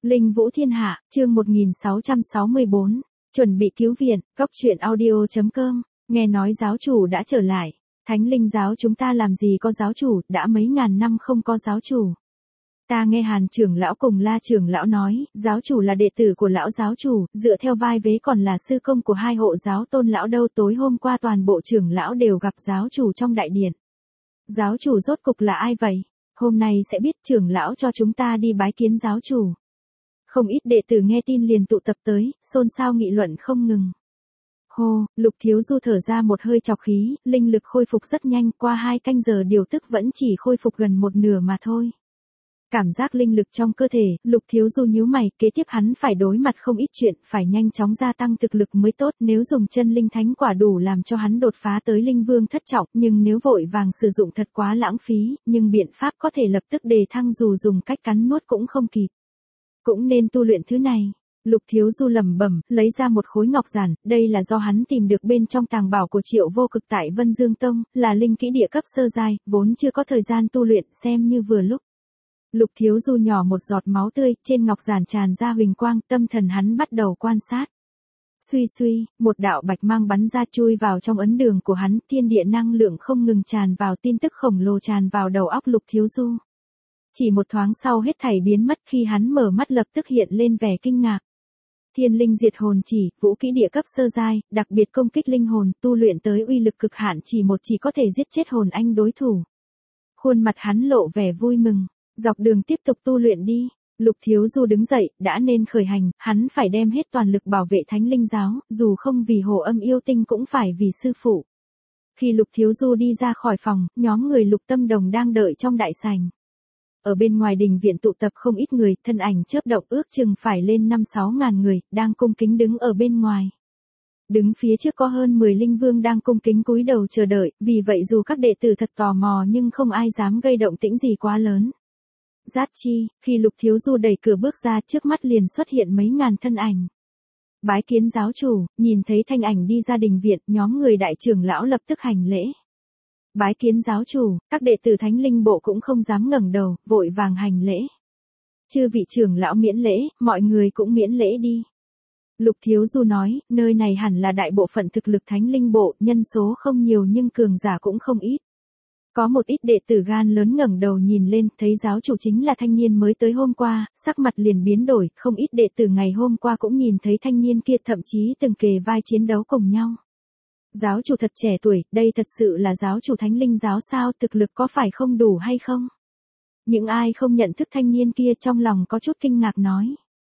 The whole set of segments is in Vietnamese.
Linh Vũ Thiên Hạ, chương 1664, chuẩn bị cứu viện, góc truyện audio.com, nghe nói giáo chủ đã trở lại. Thánh linh giáo chúng ta làm gì có giáo chủ, đã mấy ngàn năm không có giáo chủ. Ta nghe Hàn trưởng lão cùng La trưởng lão nói, giáo chủ là đệ tử của lão giáo chủ, dựa theo vai vế còn là sư công của hai hộ giáo tôn lão đâu. Tối hôm qua toàn bộ trưởng lão đều gặp giáo chủ trong đại điện. Giáo chủ rốt cục là ai vậy? Hôm nay sẽ biết. Trưởng lão cho chúng ta đi bái kiến giáo chủ. Không ít đệ tử nghe tin liền tụ tập tới, xôn xao nghị luận không ngừng. Hô, Lục Thiếu Du thở ra một hơi trọc khí, linh lực khôi phục rất nhanh, qua 2 canh giờ điều tức vẫn chỉ khôi phục gần một nửa mà thôi. Cảm giác linh lực trong cơ thể, Lục Thiếu Du nhíu mày, kế tiếp hắn phải đối mặt không ít chuyện, phải nhanh chóng gia tăng thực lực mới tốt. Nếu dùng chân linh thánh quả đủ làm cho hắn đột phá tới linh vương thất trọng, nhưng nếu vội vàng sử dụng thật quá lãng phí, nhưng biện pháp có thể lập tức đề thăng dù dùng cách cắn nuốt cũng không kịp. Cũng nên tu luyện thứ này. Lục Thiếu Du lẩm bẩm, lấy ra một khối ngọc giản, đây là do hắn tìm được bên trong tàng bảo của Triệu Vô Cực tại Vân Dương Tông, là linh kỹ địa cấp sơ giai, vốn chưa có thời gian tu luyện, xem như vừa lúc. Lục Thiếu Du nhỏ một giọt máu tươi, trên ngọc giản tràn ra huỳnh quang, tâm thần hắn bắt đầu quan sát. Suy suy, một đạo bạch mang bắn ra chui vào trong ấn đường của hắn, thiên địa năng lượng không ngừng tràn vào, tin tức khổng lồ tràn vào đầu óc Lục Thiếu Du. Chỉ một thoáng sau hết thảy biến mất, khi hắn mở mắt lập tức hiện lên vẻ kinh ngạc. Thiên linh diệt hồn chỉ, vũ kỹ địa cấp sơ giai, đặc biệt công kích linh hồn, tu luyện tới uy lực cực hạn, chỉ có thể giết chết hồn anh đối thủ. Khuôn mặt hắn lộ vẻ vui mừng, dọc đường tiếp tục tu luyện đi. Lục Thiếu Du đứng dậy, đã nên khởi hành, hắn phải đem hết toàn lực bảo vệ Thánh Linh giáo, dù không vì Hồ Âm yêu tinh cũng phải vì sư phụ. Khi Lục Thiếu Du đi ra khỏi phòng, nhóm người Lục Tâm Đồng đang đợi trong đại sảnh. Ở bên ngoài đình viện tụ tập không ít người, thân ảnh chớp động ước chừng phải lên 5-6 ngàn người, đang cung kính đứng ở bên ngoài. Đứng phía trước có hơn 10 linh vương đang cung kính cúi đầu chờ đợi, vì vậy dù các đệ tử thật tò mò nhưng không ai dám gây động tĩnh gì quá lớn. Giác chi, khi Lục Thiếu Du đẩy cửa bước ra trước mắt liền xuất hiện mấy ngàn thân ảnh. Bái kiến giáo chủ, nhìn thấy thanh ảnh đi ra đình viện, nhóm người đại trưởng lão lập tức hành lễ. Bái kiến giáo chủ, các đệ tử Thánh Linh bộ cũng không dám ngẩng đầu, vội vàng hành lễ. Chư vị trưởng lão miễn lễ, mọi người cũng miễn lễ đi. Lục Thiếu Du nói, nơi này hẳn là đại bộ phận thực lực Thánh Linh bộ, nhân số không nhiều nhưng cường giả cũng không ít. Có một ít đệ tử gan lớn ngẩng đầu nhìn lên, thấy giáo chủ chính là thanh niên mới tới hôm qua, sắc mặt liền biến đổi, không ít đệ tử ngày hôm qua cũng nhìn thấy thanh niên kia, thậm chí từng kề vai chiến đấu cùng nhau. Giáo chủ thật trẻ tuổi, đây thật sự là giáo chủ Thánh Linh giáo sao, thực lực có phải không đủ hay không? Những ai không nhận thức thanh niên kia trong lòng có chút kinh ngạc nói.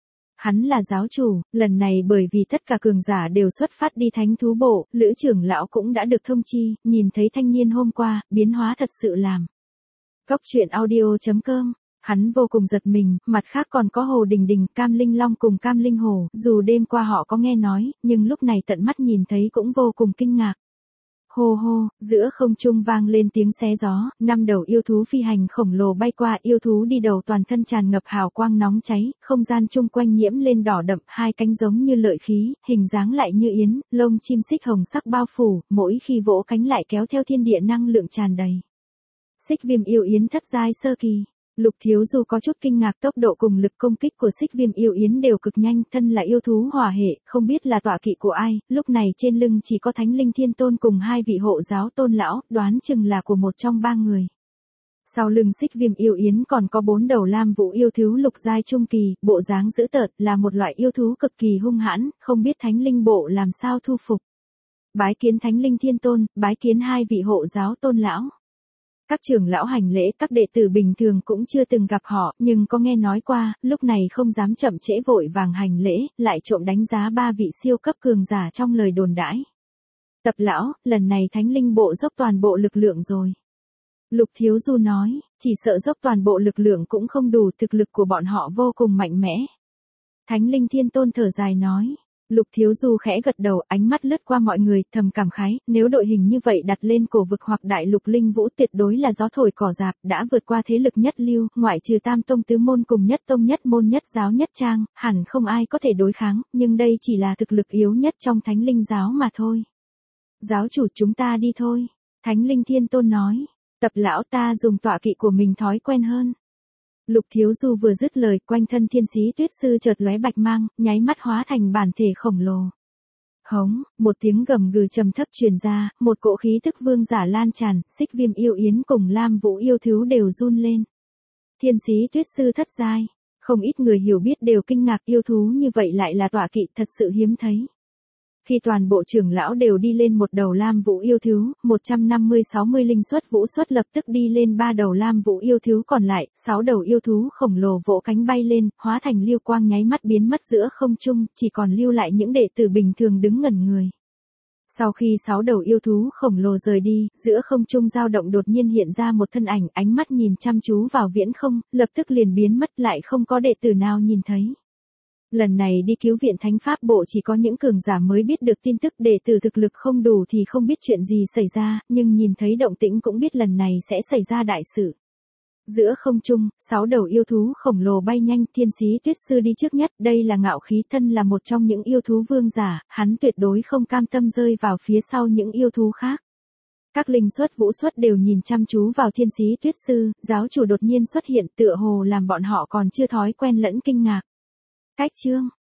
Hắn là giáo chủ, lần này bởi vì tất cả cường giả đều xuất phát đi Thánh Thú Bộ, Lữ trưởng lão cũng đã được thông chi, nhìn thấy thanh niên hôm qua, biến hóa thật sự làm. Góc truyện audio.com, hắn vô cùng giật mình, mặt khác còn có Hồ Đình Đình, Cam Linh Long cùng Cam Linh Hồ, dù đêm qua họ có nghe nói, nhưng lúc này tận mắt nhìn thấy cũng vô cùng kinh ngạc. Hô hô, giữa không trung vang lên tiếng xé gió, 5 đầu yêu thú phi hành khổng lồ bay qua, yêu thú đi đầu toàn thân tràn ngập hào quang nóng cháy, không gian chung quanh nhiễm lên đỏ đậm, 2 cánh giống như lợi khí, hình dáng lại như yến, lông chim xích hồng sắc bao phủ, mỗi khi vỗ cánh lại kéo theo thiên địa năng lượng tràn đầy. Xích viêm yêu yến thất giai sơ kỳ. Lục Thiếu Du có chút kinh ngạc, tốc độ cùng lực công kích của xích viêm yêu yến đều cực nhanh, thân là yêu thú hỏa hệ, không biết là tọa kỵ của ai, lúc này trên lưng chỉ có Thánh Linh Thiên Tôn cùng 2 vị hộ giáo tôn lão, đoán chừng là của một trong 3 người. Sau lưng xích viêm yêu yến còn có 4 đầu lam vũ yêu thú lục giai trung kỳ, bộ dáng dữ tợn, là một loại yêu thú cực kỳ hung hãn, không biết Thánh Linh bộ làm sao thu phục. Bái kiến Thánh Linh Thiên Tôn, bái kiến 2 vị hộ giáo tôn lão. Các trưởng lão hành lễ, các đệ tử bình thường cũng chưa từng gặp họ, nhưng có nghe nói qua, lúc này không dám chậm trễ vội vàng hành lễ, lại trộm đánh giá 3 vị siêu cấp cường giả trong lời đồn đãi. Tập lão, lần này Thánh Linh bộ dốc toàn bộ lực lượng rồi. Lục Thiếu Du nói, chỉ sợ dốc toàn bộ lực lượng cũng không đủ, thực lực của bọn họ vô cùng mạnh mẽ. Thánh Linh Thiên Tôn thở dài nói. Lục Thiếu Du khẽ gật đầu, ánh mắt lướt qua mọi người, thầm cảm khái, nếu đội hình như vậy đặt lên cổ vực hoặc đại lục linh vũ tuyệt đối là gió thổi cỏ rạp, đã vượt qua thế lực nhất lưu, ngoại trừ Tam Tông tứ môn cùng nhất tông nhất môn nhất giáo nhất trang, hẳn không ai có thể đối kháng, nhưng đây chỉ là thực lực yếu nhất trong Thánh Linh giáo mà thôi. Giáo chủ chúng ta đi thôi. Thánh Linh Thiên Tôn nói, Tập lão ta dùng tọa kỵ của mình thói quen hơn. Lục Thiếu Du vừa dứt lời, quanh thân Thiên Sĩ Tuyết Sư chợt lóe bạch mang, nháy mắt hóa thành bản thể khổng lồ. Hống, một tiếng gầm gừ trầm thấp truyền ra, một cỗ khí tức vương giả lan tràn, Xích Viêm yêu yến cùng Lam Vũ yêu thú đều run lên. Thiên Sĩ Tuyết Sư thất giai, không ít người hiểu biết đều kinh ngạc, yêu thú như vậy lại là tọa kỵ, thật sự hiếm thấy. Khi toàn bộ trưởng lão đều đi lên một đầu Lam Vũ yêu thú, 150-60 linh xuất vũ xuất lập tức đi lên 3 đầu Lam Vũ yêu thú còn lại, 6 đầu yêu thú khổng lồ vỗ cánh bay lên, hóa thành lưu quang nháy mắt biến mất giữa không trung, chỉ còn lưu lại những đệ tử bình thường đứng ngẩn người. Sau khi 6 đầu yêu thú khổng lồ rời đi, giữa không trung dao động đột nhiên hiện ra một thân ảnh, ánh mắt nhìn chăm chú vào viễn không, lập tức liền biến mất, lại không có đệ tử nào nhìn thấy. Lần này đi cứu viện Thánh Pháp Bộ chỉ có những cường giả mới biết được tin tức, đệ tử thực lực không đủ thì không biết chuyện gì xảy ra, nhưng nhìn thấy động tĩnh cũng biết lần này sẽ xảy ra đại sự. Giữa không trung, 6 đầu yêu thú khổng lồ bay nhanh, Thiên Sĩ Tuyết Sư đi trước nhất, đây là ngạo khí, thân là một trong những yêu thú vương giả, hắn tuyệt đối không cam tâm rơi vào phía sau những yêu thú khác. Các linh xuất vũ xuất đều nhìn chăm chú vào Thiên Sĩ Tuyết Sư, giáo chủ đột nhiên xuất hiện tựa hồ làm bọn họ còn chưa thói quen lẫn kinh ngạc. Cách chương